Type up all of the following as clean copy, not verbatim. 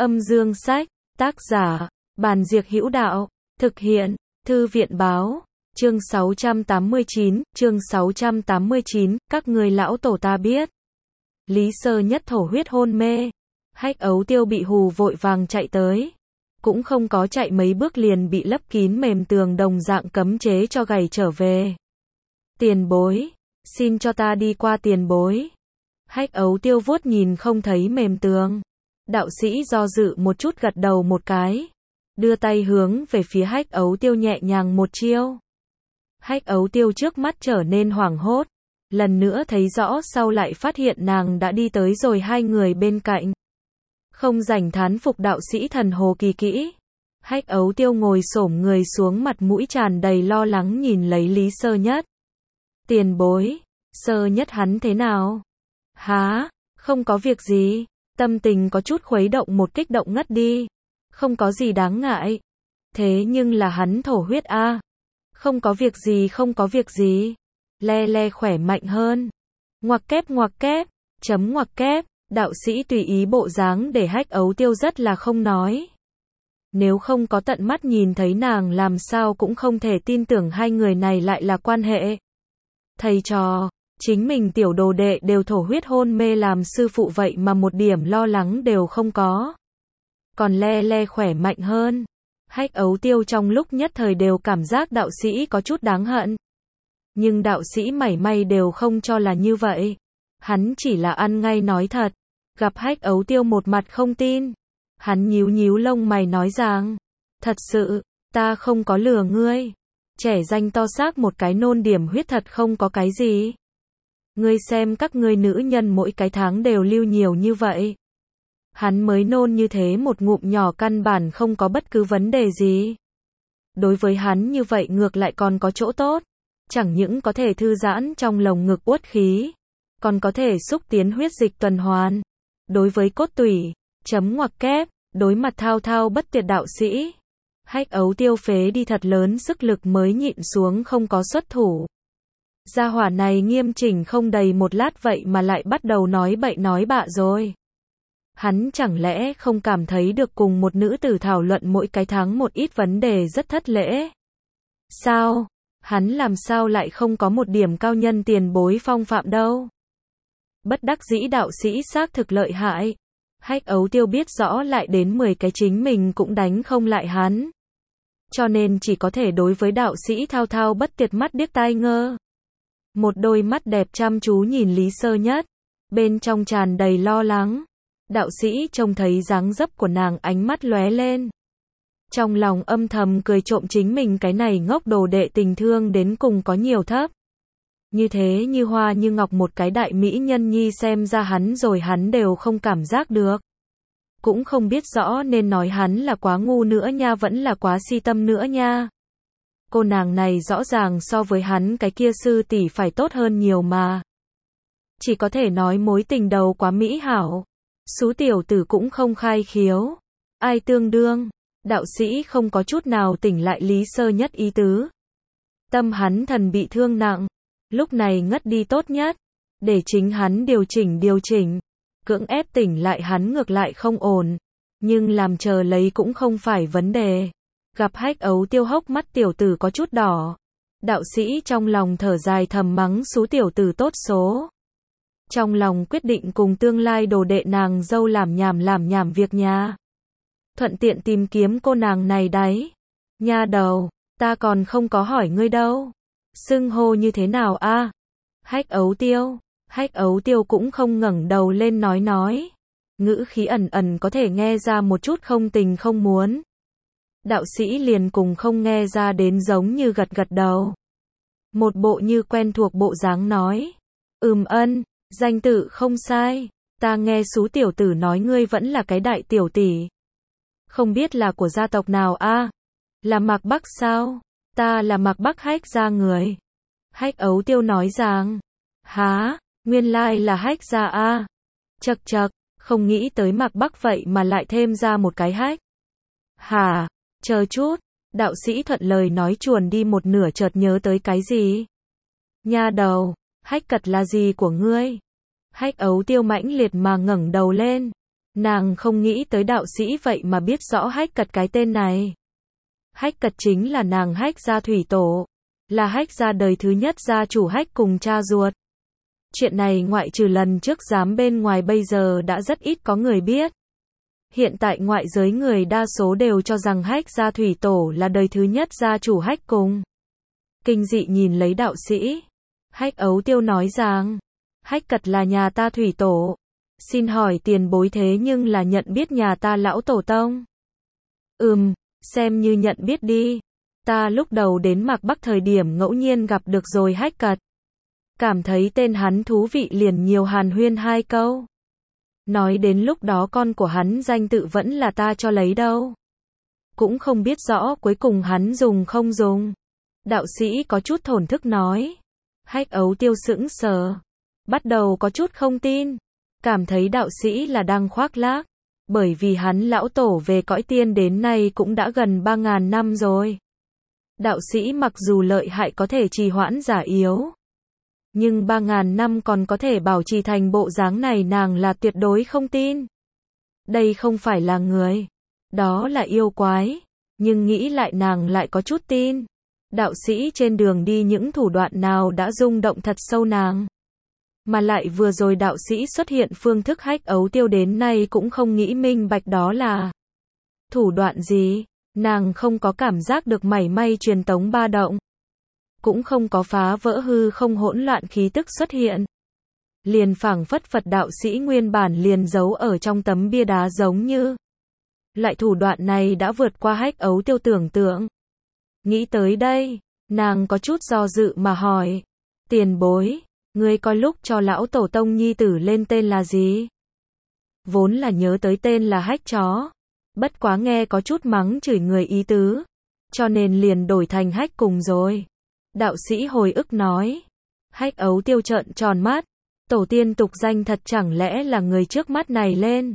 Âm dương sách, tác giả, Bàn Diệc Hữu Đạo, thực hiện, Thư viện báo, chương 689, các ngươi lão tổ ta biết. Lý Sơ Nhất thổ huyết hôn mê, Hách Ấu Tiêu bị hù vội vàng chạy tới. Cũng không có chạy mấy bước liền bị lấp kín mềm tường đồng dạng cấm chế cho gầy trở về. Tiền bối, xin cho ta đi qua tiền bối. Hách Ấu Tiêu vuốt nhìn không thấy mềm tường. Đạo sĩ do dự một chút gật đầu một cái. Đưa tay hướng về phía Hách Ấu Tiêu nhẹ nhàng một chiêu. Hách Ấu Tiêu trước mắt trở nên hoảng hốt. Lần nữa thấy rõ sau lại phát hiện nàng đã đi tới rồi hai người bên cạnh. Không rảnh thán phục đạo sĩ thần hồ kỳ kỹ. Hách Ấu Tiêu ngồi xổm người xuống mặt mũi tràn đầy lo lắng nhìn lấy Lý Sơ Nhất. Tiền bối, Sơ Nhất hắn thế nào? Há, không có việc gì. Tâm tình có chút khuấy động một kích động ngất đi. Không có gì đáng ngại. Thế nhưng là hắn thổ huyết a. Không có việc gì, không có việc gì. Le le khỏe mạnh hơn. Ngoặc kép, chấm ngoặc kép. Đạo sĩ tùy ý bộ dáng để Hách Ấu Tiêu rất là không nói. Nếu không có tận mắt nhìn thấy nàng làm sao cũng không thể tin tưởng hai người này lại là quan hệ. Thầy trò, chính mình tiểu đồ đệ đều thổ huyết hôn mê làm sư phụ vậy mà một điểm lo lắng đều không có. Còn le le khỏe mạnh hơn. Hách Ấu Tiêu trong lúc nhất thời đều cảm giác đạo sĩ có chút đáng hận. Nhưng đạo sĩ mảy may đều không cho là như vậy. Hắn chỉ là ăn ngay nói thật. Gặp Hách Ấu Tiêu một mặt không tin. Hắn nhíu nhíu lông mày nói rằng, thật sự, ta không có lừa ngươi. Trẻ danh to xác một cái nôn điểm huyết thật không có cái gì. Ngươi xem các ngươi nữ nhân mỗi cái tháng đều lưu nhiều như vậy. Hắn mới nôn như thế một ngụm nhỏ căn bản không có bất cứ vấn đề gì. Đối với hắn như vậy ngược lại còn có chỗ tốt. Chẳng những có thể thư giãn trong lồng ngực uất khí, còn có thể xúc tiến huyết dịch tuần hoàn. Đối với cốt tủy, chấm ngoặc kép, đối mặt thao thao bất tuyệt đạo sĩ. Hách Ấu Tiêu phế đi thật lớn sức lực mới nhịn xuống không có xuất thủ. Gia hỏa này nghiêm chỉnh không đầy một lát vậy mà lại bắt đầu nói bậy nói bạ rồi. Hắn chẳng lẽ không cảm thấy được cùng một nữ tử thảo luận mỗi cái tháng một ít vấn đề rất thất lễ? Sao? Hắn làm sao lại không có một điểm cao nhân tiền bối phong phạm đâu? Bất đắc dĩ đạo sĩ xác thực lợi hại. Hách Ấu Tiêu biết rõ lại đến 10 cái chính mình cũng đánh không lại hắn. Cho nên chỉ có thể đối với đạo sĩ thao thao bất tuyệt mắt điếc tai ngơ. Một đôi mắt đẹp chăm chú nhìn Lý Sơ Nhất. Bên trong tràn đầy lo lắng. Đạo sĩ trông thấy dáng dấp của nàng ánh mắt lóe lên. Trong lòng âm thầm cười trộm chính mình cái này ngốc đồ đệ tình thương đến cùng có nhiều thấp. Như thế như hoa như ngọc một cái đại mỹ nhân nhi xem ra hắn rồi hắn đều không cảm giác được. Cũng không biết rõ nên nói hắn là quá ngu nữa nha vẫn là quá si tâm nữa nha. Cô nàng này rõ ràng so với hắn cái kia sư tỷ phải tốt hơn nhiều mà. Chỉ có thể nói mối tình đầu quá mỹ hảo. Xú tiểu tử cũng không khai khiếu. Ai tương đương. Đạo sĩ không có chút nào tỉnh lại Lý Sơ Nhất ý tứ. Tâm hắn thần bị thương nặng. Lúc này ngất đi tốt nhất. Để chính hắn điều chỉnh. Cưỡng ép tỉnh lại hắn ngược lại không ổn. Nhưng làm chờ lấy cũng không phải vấn đề. Gặp Hách Ấu Tiêu hốc mắt tiểu tử có chút đỏ. Đạo sĩ trong lòng thở dài thầm mắng xú tiểu tử tốt số. Trong lòng quyết định cùng tương lai đồ đệ nàng dâu làm nhảm việc nhà. Thuận tiện tìm kiếm cô nàng này đấy. Nha đầu, ta còn không có hỏi ngươi đâu. Xưng hô như thế nào a? Hách Ấu Tiêu. Hách Ấu Tiêu cũng không ngẩng đầu lên nói. Ngữ khí ẩn có thể nghe ra một chút không tình không muốn. Đạo sĩ liền cùng không nghe ra đến giống như gật đầu. Một bộ như quen thuộc bộ dáng nói. Ân, danh tự không sai. Ta nghe xú tiểu tử nói ngươi vẫn là cái đại tiểu tỷ. Không biết là của gia tộc nào a? Là Mạc Bắc sao? Ta là Mạc Bắc Hách gia người. Hách Ấu Tiêu nói rằng. Há, nguyên lai là Hách gia a. Chậc, không nghĩ tới Mạc Bắc vậy mà lại thêm ra một cái Hách. Hả, chờ chút. Đạo sĩ thuận lời nói chuồn đi một nửa chợt nhớ tới cái gì. Nha đầu, Hách Cật là gì của ngươi? Hách Ấu Tiêu mãnh liệt mà ngẩng đầu lên. Nàng không nghĩ tới đạo sĩ vậy mà biết rõ Hách Cật cái tên này. Hách Cật chính là nàng Hách gia thủy tổ, là Hách gia đời thứ nhất gia chủ Hách cùng cha ruột. Chuyện này ngoại trừ lần trước giám bên ngoài bây giờ đã rất ít có người biết. Hiện tại ngoại giới người đa số đều cho rằng Hách gia thủy tổ là đời thứ nhất gia chủ Hách cùng. Kinh dị nhìn lấy đạo sĩ. Hách Ấu Tiêu nói rằng, Hách Cật là nhà ta thủy tổ. Xin hỏi tiền bối thế nhưng là nhận biết nhà ta lão tổ tông. Xem như nhận biết đi. Ta lúc đầu đến Mạc Bắc thời điểm ngẫu nhiên gặp được rồi Hách Cật. Cảm thấy tên hắn thú vị liền nhiều hàn huyên 2 câu. Nói đến lúc đó con của hắn danh tự vẫn là ta cho lấy đâu. Cũng không biết rõ cuối cùng hắn dùng không dùng. Đạo sĩ có chút thổn thức nói. Hách Ấu Tiêu sững sờ. Bắt đầu có chút không tin. Cảm thấy đạo sĩ là đang khoác lác. Bởi vì hắn lão tổ về cõi tiên đến nay cũng đã gần 3.000 năm rồi. Đạo sĩ mặc dù lợi hại có thể trì hoãn giả yếu. Nhưng 3.000 năm còn có thể bảo trì thành bộ dáng này nàng là tuyệt đối không tin. Đây không phải là người. Đó là yêu quái. Nhưng nghĩ lại nàng lại có chút tin. Đạo sĩ trên đường đi những thủ đoạn nào đã rung động thật sâu nàng. Mà lại vừa rồi đạo sĩ xuất hiện phương thức Hách Ấu Tiêu đến nay cũng không nghĩ minh bạch đó là thủ đoạn gì. Nàng không có cảm giác được mảy may truyền tống ba động. Cũng không có phá vỡ hư không hỗn loạn khí tức xuất hiện. Liền phảng phất Phật đạo sĩ nguyên bản liền giấu ở trong tấm bia đá giống như. Loại thủ đoạn này đã vượt qua Hách Ấu Tiêu tưởng tượng. Nghĩ tới đây, nàng có chút do dự mà hỏi. Tiền bối, ngươi coi lúc cho lão tổ tông nhi tử lên tên là gì? Vốn là nhớ tới tên là Hách chó. Bất quá nghe có chút mắng chửi người ý tứ. Cho nên liền đổi thành Hách cùng rồi. Đạo sĩ hồi ức nói. Hách Ấu Tiêu trợn tròn mắt. Tổ tiên tục danh thật chẳng lẽ là người trước mắt này lên?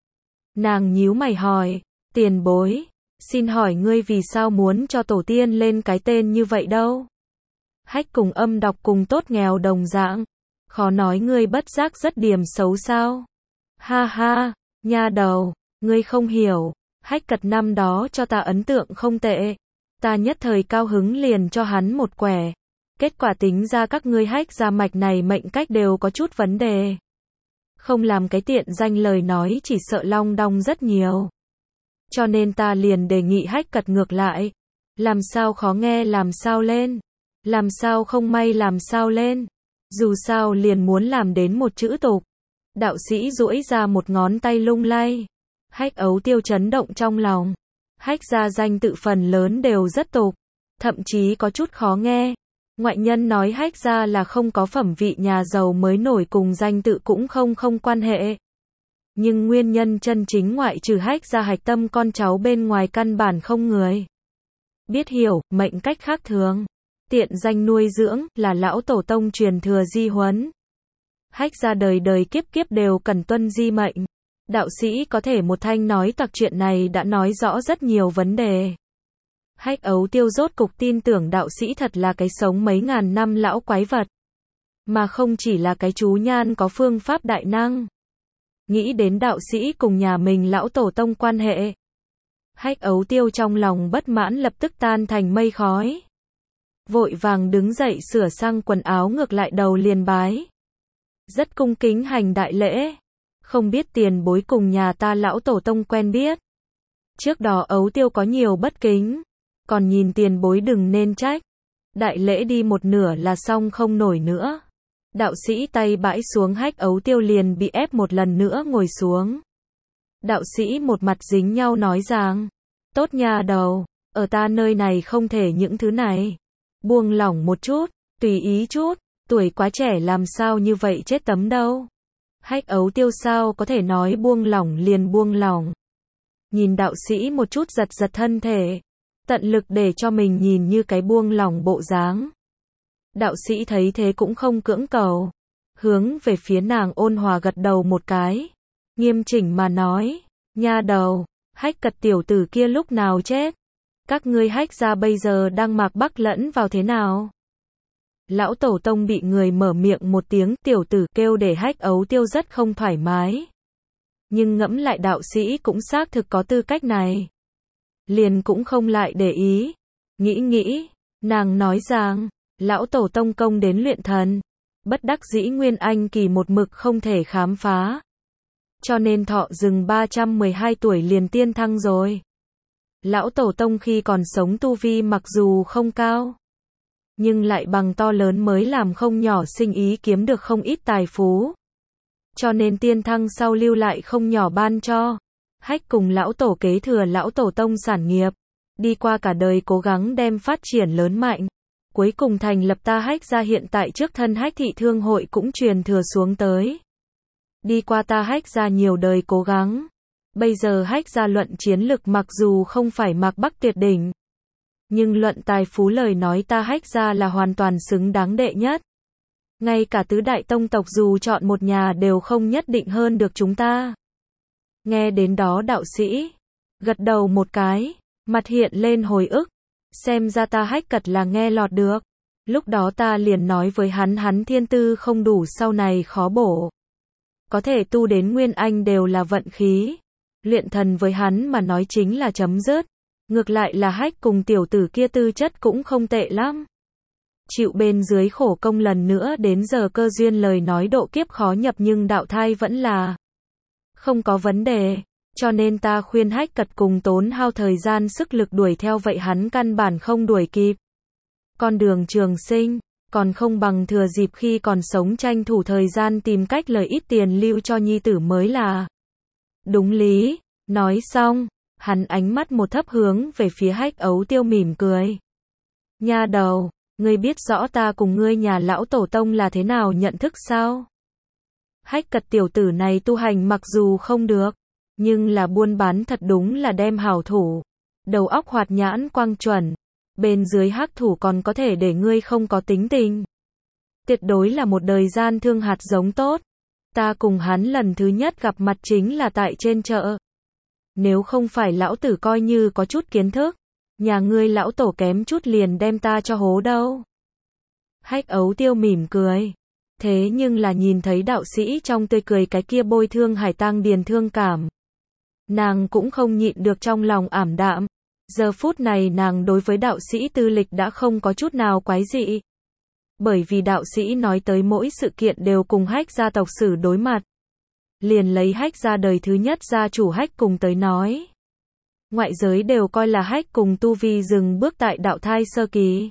Nàng nhíu mày hỏi. Tiền bối, xin hỏi ngươi vì sao muốn cho tổ tiên lên cái tên như vậy đâu? Hách cùng âm đọc cùng tốt nghèo đồng dạng. Khó nói ngươi bất giác rất điểm xấu sao? Ha ha, nha đầu, ngươi không hiểu. Hách Cật năm đó cho ta ấn tượng không tệ. Ta nhất thời cao hứng liền cho hắn một quẻ. Kết quả tính ra các ngươi Hách gia mạch này mệnh cách đều có chút vấn đề. Không làm cái tiện danh lời nói chỉ sợ long đong rất nhiều. Cho nên ta liền đề nghị Hách Cật ngược lại. Làm sao khó nghe làm sao lên. Làm sao không may làm sao lên. Dù sao liền muốn làm đến một chữ tục. Đạo sĩ duỗi ra một ngón tay lung lay. Hách Ấu Tiêu chấn động trong lòng. Hách gia danh tự phần lớn đều rất tục. Thậm chí có chút khó nghe. Ngoại nhân nói Hách gia là không có phẩm vị nhà giàu mới nổi cùng danh tự cũng không quan hệ. Nhưng nguyên nhân chân chính ngoại trừ Hách gia hạch tâm con cháu bên ngoài căn bản không người biết hiểu, mệnh cách khác thường. Tiện danh nuôi dưỡng, là lão tổ tông truyền thừa di huấn. Hách gia đời đời kiếp kiếp đều cần tuân di mệnh. Đạo sĩ có thể một thanh nói toạc chuyện này đã nói rõ rất nhiều vấn đề. Hách Ấu Tiêu rốt cục tin tưởng đạo sĩ thật là cái sống mấy ngàn năm lão quái vật. Mà không chỉ là cái chú nhan có phương pháp đại năng. Nghĩ đến đạo sĩ cùng nhà mình lão tổ tông quan hệ. Hách Ấu Tiêu trong lòng bất mãn lập tức tan thành mây khói. Vội vàng đứng dậy sửa sang quần áo ngược lại đầu liền bái. Rất cung kính hành đại lễ. Không biết tiền bối cùng nhà ta lão tổ tông quen biết. Trước đó Ấu Tiêu có nhiều bất kính. Còn nhìn tiền bối đừng nên trách. Đại lễ đi một nửa là xong không nổi nữa. Đạo sĩ tay bãi xuống Hách Ấu Tiêu liền bị ép một lần nữa ngồi xuống. Đạo sĩ một mặt dính nhau nói rằng. Tốt nhà đầu, ở ta nơi này không thể những thứ này. Buông lỏng một chút, tùy ý chút, tuổi quá trẻ làm sao như vậy chết tấm đâu. Hách Ấu Tiêu sao có thể nói buông lỏng liền buông lỏng. Nhìn đạo sĩ một chút giật giật thân thể. Tận lực để cho mình nhìn như cái buông lỏng bộ dáng. Đạo sĩ thấy thế cũng không cưỡng cầu. Hướng về phía nàng ôn hòa gật đầu một cái. Nghiêm chỉnh mà nói. Nha đầu, Hách Cật tiểu tử kia lúc nào chết? Các ngươi Hách gia bây giờ đang Mạc Bắc lẫn vào thế nào? Lão tổ tông bị người mở miệng một tiếng tiểu tử kêu để Hách Ấu Tiêu rất không thoải mái. Nhưng ngẫm lại đạo sĩ cũng xác thực có tư cách này. Liền cũng không lại để ý. Nghĩ, nàng nói rằng, lão tổ tông công đến luyện thần. Bất đắc dĩ Nguyên Anh kỳ một mực không thể khám phá. Cho nên thọ dừng 312 tuổi liền tiên thăng rồi. Lão tổ tông khi còn sống tu vi mặc dù không cao, nhưng lại bằng to lớn mới làm không nhỏ sinh ý kiếm được không ít tài phú. Cho nên tiên thăng sau lưu lại không nhỏ ban cho. Hách cùng lão tổ kế thừa lão tổ tông sản nghiệp. Đi qua cả đời cố gắng đem phát triển lớn mạnh. Cuối cùng thành lập ta Hách gia hiện tại trước thân Hách thị thương hội cũng truyền thừa xuống tới. Đi qua ta Hách gia nhiều đời cố gắng. Bây giờ Hách gia luận chiến lực mặc dù không phải Mạc Bắc tuyệt đỉnh. Nhưng luận tài phú lời nói ta Hách gia là hoàn toàn xứng đáng đệ nhất. Ngay cả tứ đại tông tộc dù chọn một nhà đều không nhất định hơn được chúng ta. Nghe đến đó đạo sĩ gật đầu một cái, mặt hiện lên hồi ức. Xem ra ta Hách Cật là nghe lọt được. Lúc đó ta liền nói với hắn thiên tư không đủ sau này khó bổ. Có thể tu đến Nguyên Anh đều là vận khí. Luyện thần với hắn mà nói chính là chấm dứt. Ngược lại là Hách cùng tiểu tử kia tư chất cũng không tệ lắm. Chịu bên dưới khổ công lần nữa đến giờ cơ duyên lời nói độ kiếp khó nhập nhưng đạo thai vẫn là không có vấn đề. Cho nên ta khuyên Hách Cật cùng tốn hao thời gian sức lực đuổi theo vậy hắn căn bản không đuổi kịp. Con đường trường sinh, còn không bằng thừa dịp khi còn sống tranh thủ thời gian tìm cách lời ít tiền lưu cho nhi tử mới là đúng lý. Nói xong, hắn ánh mắt một thấp hướng về phía Hách Ấu Tiêu mỉm cười. Nha đầu, ngươi biết rõ ta cùng ngươi nhà lão tổ tông là thế nào nhận thức sao? Hách Cật tiểu tử này tu hành mặc dù không được, nhưng là buôn bán thật đúng là đem hảo thủ. Đầu óc hoạt nhãn quang chuẩn. Bên dưới hắc thủ còn có thể để ngươi không có tính tình. Tuyệt đối là một đời gian thương hạt giống tốt. Ta cùng hắn lần thứ nhất gặp mặt chính là tại trên chợ. Nếu không phải lão tử coi như có chút kiến thức, nhà ngươi lão tổ kém chút liền đem ta cho hố đâu. Hách Ấu Tiêu mỉm cười. Thế nhưng là nhìn thấy đạo sĩ trong tươi cười cái kia bôi thương hải tang điền thương cảm. Nàng cũng không nhịn được trong lòng ảm đạm. Giờ phút này nàng đối với đạo sĩ Tư Lịch đã không có chút nào quái dị. Bởi vì đạo sĩ nói tới mỗi sự kiện đều cùng Hách gia tộc sử đối mặt. Liền lấy Hách gia đời thứ nhất gia chủ Hách cùng tới nói. Ngoại giới đều coi là Hách cùng tu vi dừng bước tại đạo thai sơ kỳ.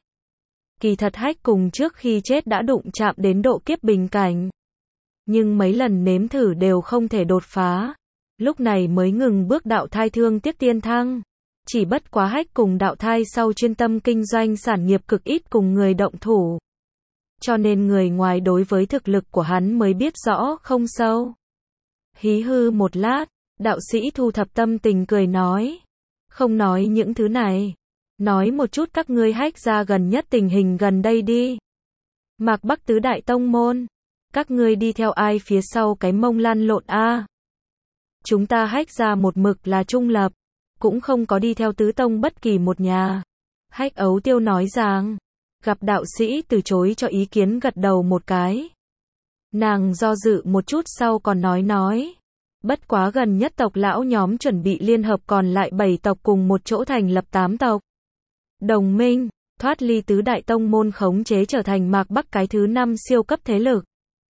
Kỳ thật Hách cùng trước khi chết đã đụng chạm đến độ kiếp bình cảnh. Nhưng mấy lần nếm thử đều không thể đột phá. Lúc này mới ngừng bước đạo thai thương tiếc tiên thăng. Chỉ bất quá Hách cùng đạo thai sau chuyên tâm kinh doanh sản nghiệp cực ít cùng người động thủ. Cho nên người ngoài đối với thực lực của hắn mới biết rõ không sâu. Hí hư một lát, đạo sĩ thu thập tâm tình cười nói. Không nói những thứ này. Nói một chút các ngươi Hách gia gần nhất tình hình gần đây đi. Mạc Bắc tứ đại tông môn. Các ngươi đi theo ai phía sau cái mông lăn lộn a? Chúng ta Hách gia một mực là trung lập. Cũng không có đi theo tứ tông bất kỳ một nhà. Hách Ấu Tiêu nói rằng. Gặp đạo sĩ từ chối cho ý kiến gật đầu một cái. Nàng do dự một chút sau còn nói. Bất quá gần nhất tộc lão nhóm chuẩn bị liên hợp còn lại 7 tộc cùng một chỗ thành lập 8 tộc. Đồng minh, thoát ly tứ đại tông môn khống chế trở thành Mạc Bắc cái thứ 5 siêu cấp thế lực.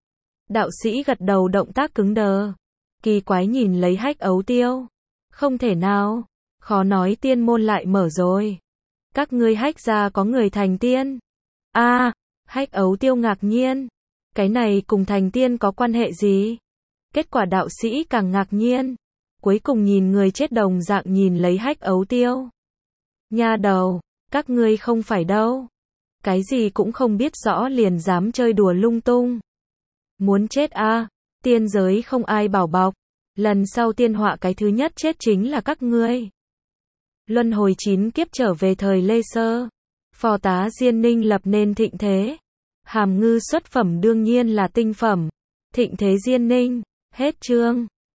Đạo sĩ gật đầu động tác cứng đờ. Kỳ quái nhìn lấy Hách Ấu Tiêu. Không thể nào, khó nói tiên môn lại mở rồi. Các ngươi Hách gia có người thành tiên. Hách Ấu Tiêu ngạc nhiên. Cái này cùng thành tiên có quan hệ gì? Kết quả đạo sĩ càng ngạc nhiên. Cuối cùng nhìn người chết đồng dạng nhìn lấy Hách Ấu Tiêu. Nha đầu, các ngươi không phải đâu. Cái gì cũng không biết rõ liền dám chơi đùa lung tung. Muốn chết a? Tiên giới không ai bảo bọc. Lần sau tiên họa cái thứ nhất chết chính là các ngươi. Luân hồi 9 kiếp trở về thời Lê Sơ. Phò tá Diên Ninh lập nên thịnh thế. Hàm ngư xuất phẩm đương nhiên là tinh phẩm. Thịnh thế Diên Ninh. Hết chương.